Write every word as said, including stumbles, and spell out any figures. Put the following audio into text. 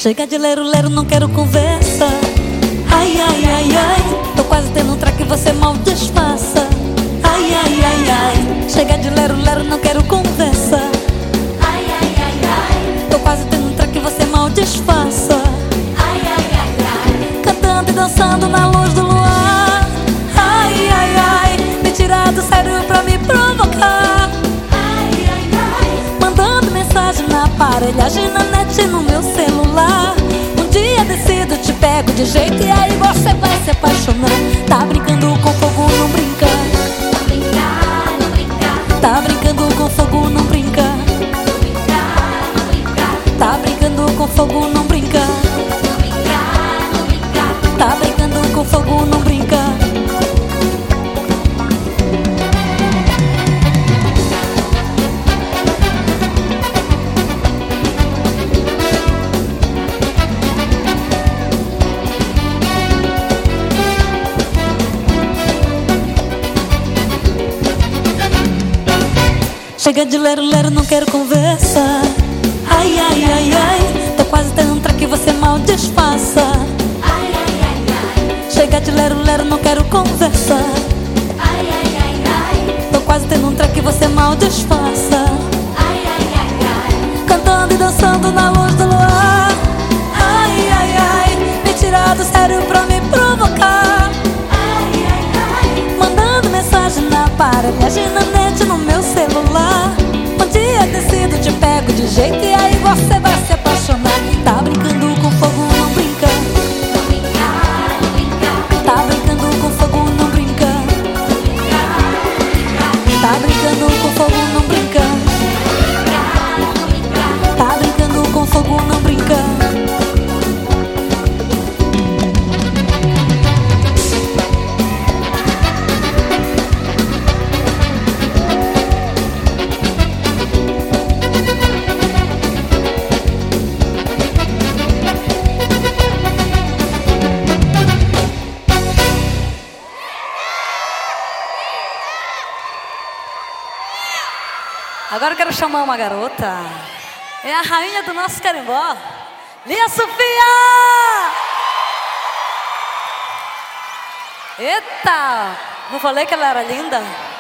Chega de lero-lero, não quero conversa. Ai, ai, ai, ai, tô quase tendo um traque, você mal disfarça. Ai, ai, ai, ai, chega de lero-lero, não quero conversa. Ai, ai, ai, ai, tô quase tendo um traque, você mal disfarça. ai, ai, ai, ai, Cantando e dançando na luz do luar. Ai, ai, ai, me tirar do sério pra me provocar. ai, ai, ai, Mandando mensagem na aparelhagem, na net, no meu celular. Um dia decido, te pego de jeito e aí você vai se apaixonar. Tá brincando com fogo, não brinca. não brincar, não brincar, Tá brincando com fogo, não brinca. não brincar, não brincar, Tá brincando com fogo, não brinca. não brincar, não brincar. Tá brincando com fogo, não brinca. Chega de lero-lero, não quero conversa. Ai, ai, ai, ai, tô quase tendo um traque, você mal disfarça. Ai, ai, ai, ai, Chega de lero-lero, não quero conversa. ai, ai, ai, ai, Tô quase tendo um traque, você mal disfarça. ai, ai, ai, ai, Cantando e dançando na luz do luar. Ai, ai, ai, me tirar do sério pra me provocar. ai, ai, ai, Mandando mensagem na aparelhagem, na net, no meu celular. Um dia decido, te pego de jeito e aí você vai se apaixonar. Tá brincando com fogo, não brinca. não brincar, não brincar, Tá brincando com fogo, não brinca. não brincar, não brincar, Tá brincando com fogo, não brinca. não brincar. Tá brincando com fogo, não brinca. Agora eu quero chamar uma garota. É a rainha do nosso carimbó, Lia Sofia! Eita! Não falei que ela era linda?